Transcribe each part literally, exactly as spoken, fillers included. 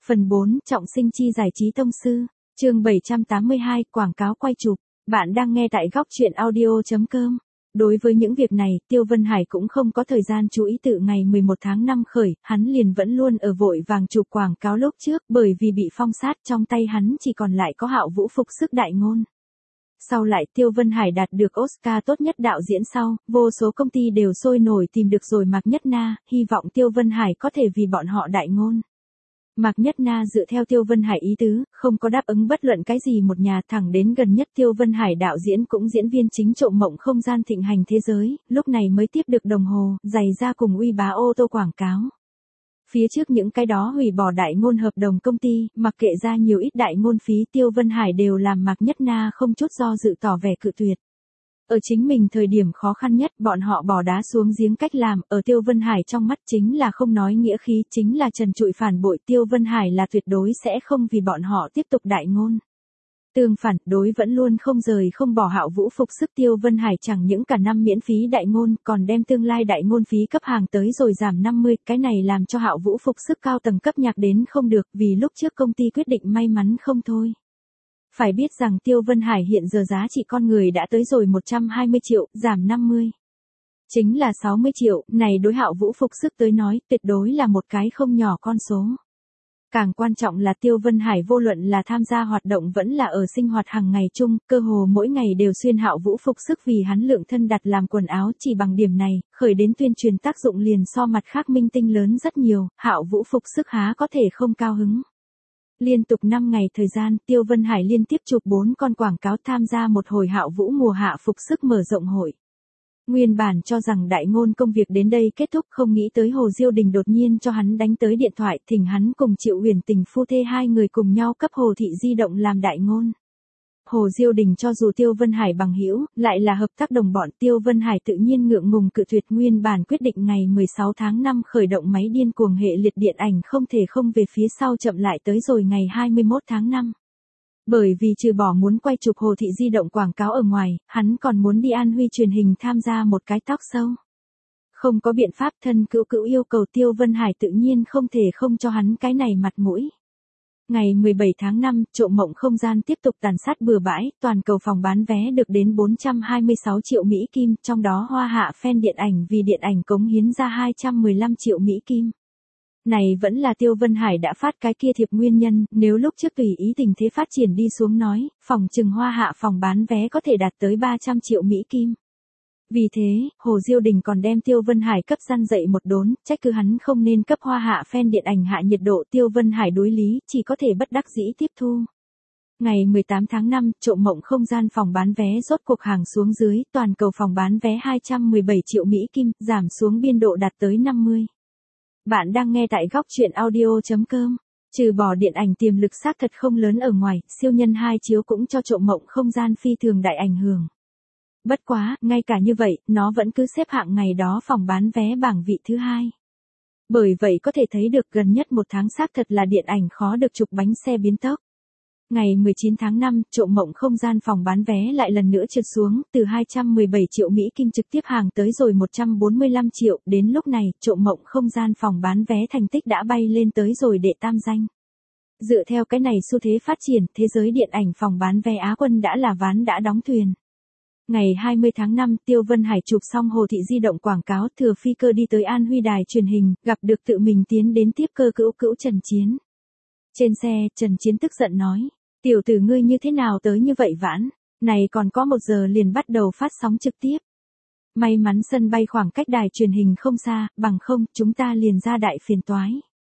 Phần bốn, trọng sinh chi giải trí tông sư. Chương bảy trăm tám mươi hai, quảng cáo quay chụp. Bạn đang nghe tại góc truyện audio chấm com. Đối với những việc này, Tiêu Vân Hải cũng không có thời gian chú ý. Từ ngày mười một tháng năm khởi, hắn liền vẫn luôn ở vội vàng chụp quảng cáo lúc trước, bởi vì bị phong sát trong tay hắn chỉ còn lại có Hạo Vũ phục sức đại ngôn. Sau lại Tiêu Vân Hải đạt được Oscar tốt nhất đạo diễn sau, vô số công ty đều sôi nổi tìm được rồi Mạc Nhất Na, hy vọng Tiêu Vân Hải có thể vì bọn họ đại ngôn. Mạc Nhất Na dựa theo Tiêu Vân Hải ý tứ, không có đáp ứng bất luận cái gì một nhà, thẳng đến gần nhất Tiêu Vân Hải đạo diễn cũng diễn viên chính Trộm Mộng Không Gian thịnh hành thế giới, lúc này mới tiếp được đồng hồ, giày da cùng uy bá ô tô quảng cáo. Phía trước những cái đó hủy bỏ đại ngôn hợp đồng công ty, mặc kệ ra nhiều ít đại ngôn phí, Tiêu Vân Hải đều làm Mạc Nhất Na không chút do dự tỏ vẻ cự tuyệt. Ở chính mình thời điểm khó khăn nhất, bọn họ bỏ đá xuống giếng cách làm, ở Tiêu Vân Hải trong mắt chính là không nói nghĩa khí, chính là trần trụi phản bội. Tiêu Vân Hải là tuyệt đối sẽ không vì bọn họ tiếp tục đại ngôn. Tương phản, đối vẫn luôn không rời không bỏ Hạo Vũ phục sức Tiêu Vân Hải chẳng những cả năm miễn phí đại ngôn, còn đem tương lai đại ngôn phí cấp hàng tới rồi giảm năm mươi, cái này làm cho Hạo Vũ phục sức cao tầng cấp nhạc đến không được, vì lúc trước công ty quyết định may mắn không thôi. Phải biết rằng Tiêu Vân Hải hiện giờ giá trị con người đã tới rồi một trăm hai mươi triệu, giảm năm mươi. Chính là sáu mươi triệu, này đối Hạo Vũ phục sức tới nói, tuyệt đối là một cái không nhỏ con số. Càng quan trọng là Tiêu Vân Hải vô luận là tham gia hoạt động vẫn là ở sinh hoạt hàng ngày chung, cơ hồ mỗi ngày đều xuyên Hạo Vũ phục sức vì hắn lượng thân đặt làm quần áo. Chỉ bằng điểm này, khởi đến tuyên truyền tác dụng liền so mặt khác minh tinh lớn rất nhiều, Hạo Vũ phục sức há có thể không cao hứng. Liên tục năm ngày thời gian, Tiêu Vân Hải liên tiếp chụp bốn con quảng cáo, tham gia một hồi Hạo Vũ mùa hạ phục sức mở rộng hội. Nguyên bản cho rằng đại ngôn công việc đến đây kết thúc, không nghĩ tới Hồ Diêu Đình đột nhiên cho hắn đánh tới điện thoại, thỉnh hắn cùng Triệu Huyền Tình phu thê hai người cùng nhau cấp Hồ Thị Di động làm đại ngôn. Hồ Diêu Đình cho dù Tiêu Vân Hải bằng hữu, lại là hợp tác đồng bọn, Tiêu Vân Hải tự nhiên ngượng ngùng cự tuyệt. Nguyên bản quyết định ngày mười sáu tháng năm khởi động máy điên cuồng hệ liệt điện ảnh không thể không về phía sau chậm lại tới rồi ngày hai mươi mốt tháng năm. Bởi vì trừ bỏ muốn quay chụp Hồ Thị Di động quảng cáo ở ngoài, hắn còn muốn đi An Huy truyền hình tham gia một cái talk show. Không có biện pháp, thân cữu cữu yêu cầu, Tiêu Vân Hải tự nhiên không thể không cho hắn cái này mặt mũi. Ngày mười bảy tháng năm, Trộm Mộng Không Gian tiếp tục tàn sát bừa bãi, toàn cầu phòng bán vé được đến bốn trăm hai mươi sáu triệu Mỹ Kim, trong đó Hoa Hạ fan điện ảnh vì điện ảnh cống hiến ra hai trăm mười lăm triệu Mỹ Kim. Này vẫn là Tiêu Vân Hải đã phát cái kia thiệp nguyên nhân, nếu lúc trước tùy ý tình thế phát triển đi xuống nói, phòng trừng Hoa Hạ phòng bán vé có thể đạt tới ba trăm triệu Mỹ Kim. Vì thế, Hồ Diêu Đình còn đem Tiêu Vân Hải cấp răn dậy một đốn, trách cứ hắn không nên cấp Hoa Hạ fan điện ảnh hạ nhiệt độ. Tiêu Vân Hải đối lý, chỉ có thể bất đắc dĩ tiếp thu. Ngày mười tám tháng năm, Trộm Mộng Không Gian phòng bán vé rốt cuộc hàng xuống dưới, toàn cầu phòng bán vé hai trăm mười bảy triệu Mỹ Kim, giảm xuống biên độ đạt tới năm mươi. Bạn đang nghe tại góc truyện audio chấm com. Trừ bỏ điện ảnh tiềm lực xác thật không lớn ở ngoài, Siêu Nhân hai chiếu cũng cho Trộm Mộng Không Gian phi thường đại ảnh hưởng. Bất quá, ngay cả như vậy, nó vẫn cứ xếp hạng ngày đó phòng bán vé bảng vị thứ hai. Bởi vậy có thể thấy được gần nhất một tháng xác thật là điện ảnh khó được chụp bánh xe biến tốc. Ngày mười chín tháng năm, Trộm Mộng Không Gian phòng bán vé lại lần nữa trượt xuống, từ hai trăm mười bảy triệu Mỹ Kim trực tiếp hàng tới rồi một trăm bốn mươi lăm triệu, đến lúc này, Trộm Mộng Không Gian phòng bán vé thành tích đã bay lên tới rồi đệ tam danh. Dựa theo cái này xu thế phát triển, thế giới điện ảnh phòng bán vé Á quân đã là ván đã đóng thuyền. Ngày hai mươi tháng năm, Tiêu Vân Hải chụp xong Hồ Thị Di động quảng cáo, thừa phi cơ đi tới An Huy đài truyền hình, gặp được tự mình tiến đến tiếp cơ cữu cữu Trần Chiến. Trên xe, Trần Chiến tức giận nói, tiểu tử ngươi như thế nào tới như vậy vãn, này còn có một giờ liền bắt đầu phát sóng trực tiếp. May mắn sân bay khoảng cách đài truyền hình không xa, bằng không, chúng ta liền ra đại phiền toái.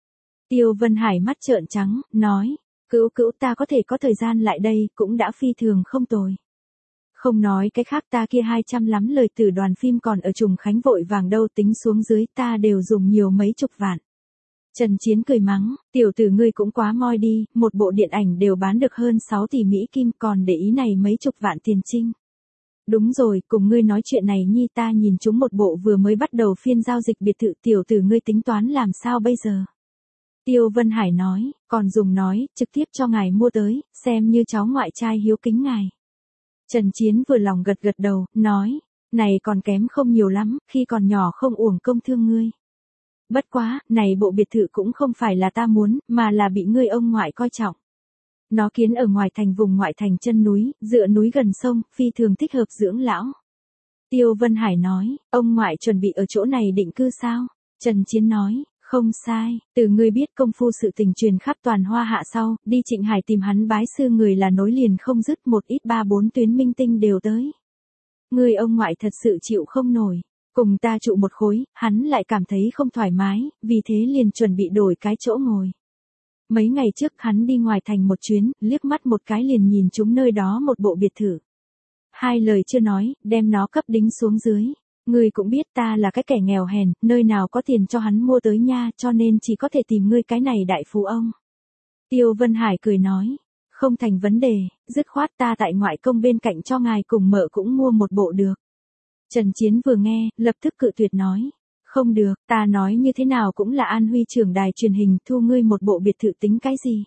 Tiêu Vân Hải mắt trợn trắng, nói, cữu cữu ta có thể có thời gian lại đây, cũng đã phi thường không tồi. Không nói cái khác, ta kia hai trăm lắm lời từ đoàn phim còn ở Trùng Khánh vội vàng đâu, tính xuống dưới ta đều dùng nhiều mấy chục vạn. Trần Chiến cười mắng, tiểu tử ngươi cũng quá moi đi, một bộ điện ảnh đều bán được hơn sáu tỷ Mỹ Kim, còn để ý này mấy chục vạn tiền trinh. Đúng rồi, cùng ngươi nói chuyện này nhi, ta nhìn chúng một bộ vừa mới bắt đầu phiên giao dịch biệt thự, tiểu tử ngươi tính toán làm sao bây giờ? Tiêu Vân Hải nói, còn dùng nói, trực tiếp cho ngài mua tới, xem như cháu ngoại trai hiếu kính ngài. Trần Chiến vừa lòng gật gật đầu, nói, này còn kém không nhiều lắm, khi còn nhỏ không uổng công thương ngươi. Bất quá, này bộ biệt thự cũng không phải là ta muốn, mà là bị ngươi ông ngoại coi trọng. Nó kiến ở ngoài thành vùng ngoại thành chân núi, dựa núi gần sông, phi thường thích hợp dưỡng lão. Tiêu Vân Hải nói, ông ngoại chuẩn bị ở chỗ này định cư sao? Trần Chiến nói, không sai, từ ngươi biết công phu sự tình truyền khắp toàn Hoa Hạ sau, đi Trịnh Hải tìm hắn bái sư người là nối liền không dứt, một ít ba bốn tuyến minh tinh đều tới. Ngươi ông ngoại thật sự chịu không nổi, cùng ta trụ một khối, hắn lại cảm thấy không thoải mái, vì thế liền chuẩn bị đổi cái chỗ ngồi. Mấy ngày trước hắn đi ngoài thành một chuyến, liếc mắt một cái liền nhìn chúng nơi đó một bộ biệt thự. Hai lời chưa nói, đem nó cấp đính xuống dưới. Ngươi cũng biết ta là cái kẻ nghèo hèn, nơi nào có tiền cho hắn mua tới nha, cho nên chỉ có thể tìm ngươi cái này đại phú ông. Tiêu Vân Hải cười nói, không thành vấn đề, dứt khoát ta tại ngoại công bên cạnh cho ngài cùng mợ cũng mua một bộ được. Trần Chiến vừa nghe, lập tức cự tuyệt nói, không được, ta nói như thế nào cũng là An Huy trưởng đài truyền hình, thu ngươi một bộ biệt thự tính cái gì?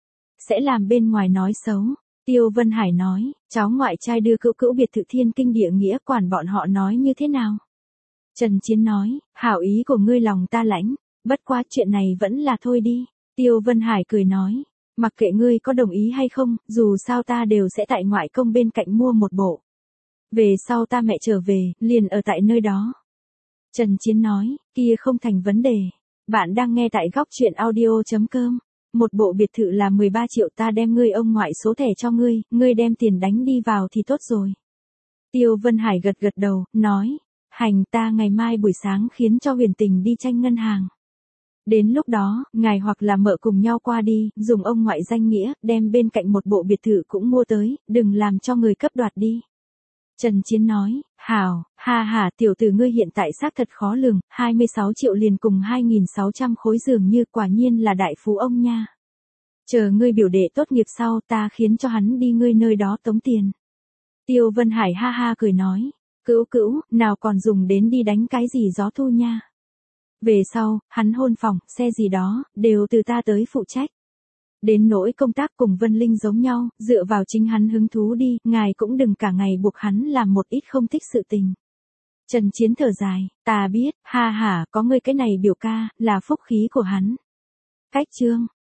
Sẽ làm bên ngoài nói xấu. Tiêu Vân Hải nói, cháu ngoại trai đưa cữu cữu biệt thự thiên kinh địa nghĩa, quản bọn họ nói như thế nào? Trần Chiến nói, hảo ý của ngươi lòng ta lãnh, bất quá chuyện này vẫn là thôi đi. Tiêu Vân Hải cười nói, mặc kệ ngươi có đồng ý hay không, dù sao ta đều sẽ tại ngoại công bên cạnh mua một bộ. Về sau ta mẹ trở về, liền ở tại nơi đó. Trần Chiến nói, kia không thành vấn đề. Bạn đang nghe tại góc truyện audio chấm com. Một bộ biệt thự là mười ba triệu, ta đem ngươi ông ngoại số thẻ cho ngươi, ngươi đem tiền đánh đi vào thì tốt rồi. Tiêu Vân Hải gật gật đầu, nói, hành, ta ngày mai buổi sáng khiến cho Huyền Tình đi tranh ngân hàng. Đến lúc đó, ngài hoặc là mợ cùng nhau qua đi, dùng ông ngoại danh nghĩa, đem bên cạnh một bộ biệt thự cũng mua tới, đừng làm cho người cấp đoạt đi. Trần Chiến nói, hảo, ha ha, tiểu tử ngươi hiện tại xác thật khó lường, hai mươi sáu triệu liền cùng hai nghìn sáu trăm khối dường như, quả nhiên là đại phú ông nha. Chờ ngươi biểu đệ tốt nghiệp sau, ta khiến cho hắn đi ngươi nơi đó tống tiền. Tiêu Vân Hải ha ha cười nói, cữu cữu, nào còn dùng đến đi đánh cái gì gió thu nha. Về sau, hắn hôn phòng, xe gì đó, đều từ ta tới phụ trách. Đến nỗi công tác cùng Vân Linh giống nhau, dựa vào chính hắn hứng thú đi, ngài cũng đừng cả ngày buộc hắn làm một ít không thích sự tình. Trần Chiến thở dài, ta biết, ha ha, có ngươi cái này biểu ca, là phúc khí của hắn. Cách chương.